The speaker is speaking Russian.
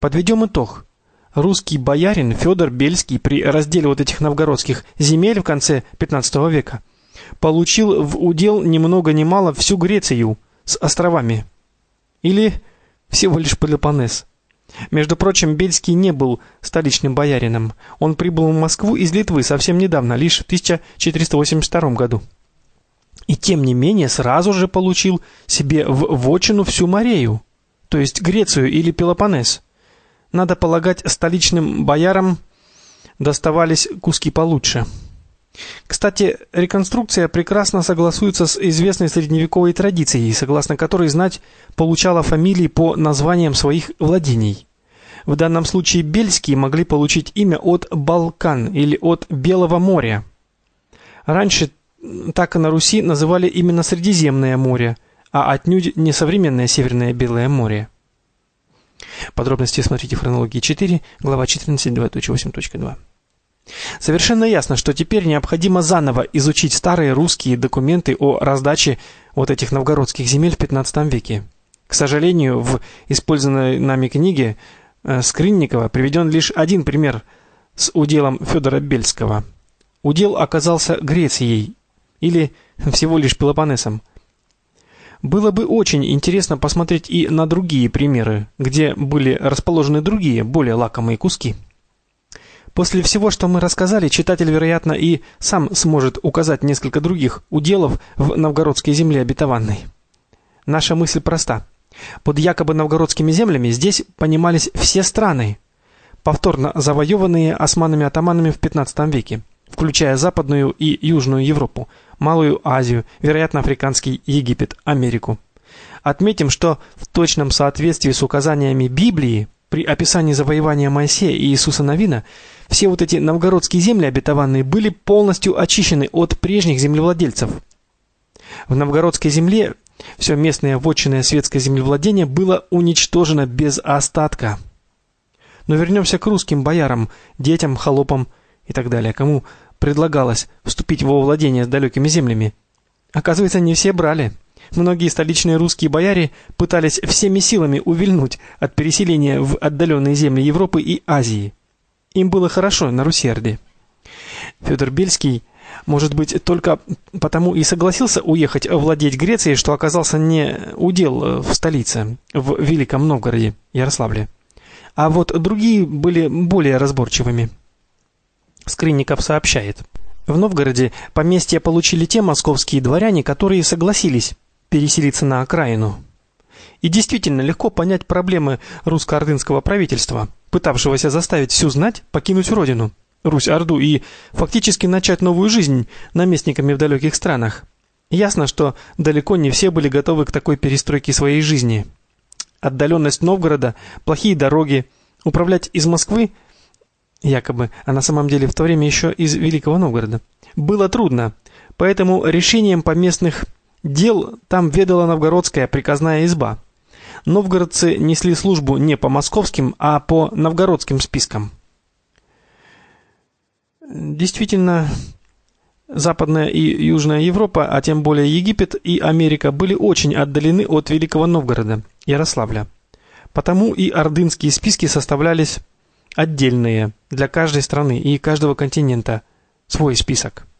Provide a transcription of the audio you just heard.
Подведем итог. Русский боярин Федор Бельский при разделе вот этих новгородских земель в конце XV века получил в удел ни много ни мало всю Грецию с островами. Или всего лишь Пелопоннес. Между прочим, Бельский не был столичным боярином. Он прибыл в Москву из Литвы совсем недавно, лишь в 1482 году. И тем не менее сразу же получил себе в вотчину всю Морею, то есть Грецию или Пелопоннес. Надо полагать, столичным боярам доставались куски получше. Кстати, реконструкция прекрасно согласуется с известной средневековой традицией, согласно которой знать получала фамилии по названиям своих владений. В данном случае бельские могли получить имя от Балкан или от Белого моря. Раньше так и на Руси называли именно Средиземное море, а отнюдь не современное Северное Белое море. Подробности смотрите в хронологии 4, глава 14, 2.8.2. Совершенно ясно, что теперь необходимо заново изучить старые русские документы о раздаче вот этих новгородских земель в XV веке. К сожалению, в использованной нами книге Скрынникова приведен лишь один пример с уделом Федора Бельского. Удел оказался Грецией или всего лишь Пелопоннесом. Было бы очень интересно посмотреть и на другие примеры, где были расположены другие, более лакомые куски. После всего, что мы рассказали, читатель, вероятно, и сам сможет указать несколько других уделов в новгородской земле обетованной. Наша мысль проста. Под якобы новгородскими землями здесь понимались все страны, повторно завоеванные османами-атаманами в XV веке, включая Западную и Южную Европу, Малую Азию, вероятно, Африканский Египет, Америку. Отметим, что в точном соответствии с указаниями Библии при описании завоевания Моисея и Иисуса Навина все вот эти новгородские земли обетованные были полностью очищены от прежних землевладельцев. В новгородской земле все местное вотчинное светское землевладение было уничтожено без остатка. Но вернемся к русским боярам, детям, холопам и так далее, кому предлагалось вступить во владение с далекими землями. Оказывается, не все брали. Многие столичные русские бояре пытались всеми силами увильнуть от переселения в отдаленные земли Европы и Азии. Им было хорошо на Руси-Орде. Федор Бельский, может быть, только потому и согласился уехать владеть Грецией, что оказался не удел в столице, в Великом Новгороде, Ярославле. А вот другие были более разборчивыми. Скрынников сообщает: в Новгороде поместья получили те московские дворяне, которые согласились переселиться на окраину. И действительно легко понять проблемы русско-ордынского правительства, пытавшегося заставить всю знать покинуть родину, Русь-Орду, и фактически начать новую жизнь наместниками в далеких странах. Ясно, что далеко не все были готовы к такой перестройке своей жизни. Отдаленность Новгорода, плохие дороги, управлять из Москвы, якобы, а на самом деле в то время еще из Великого Новгорода, было трудно, поэтому решением поместных дел там ведала новгородская приказная изба. Новгородцы несли службу не по московским, а по новгородским спискам. Действительно, Западная и Южная Европа, а тем более Египет и Америка были очень отдалены от Великого Новгорода, Ярославля. Потому и ордынские списки составлялись отдельные для каждой страны и каждого континента свой список.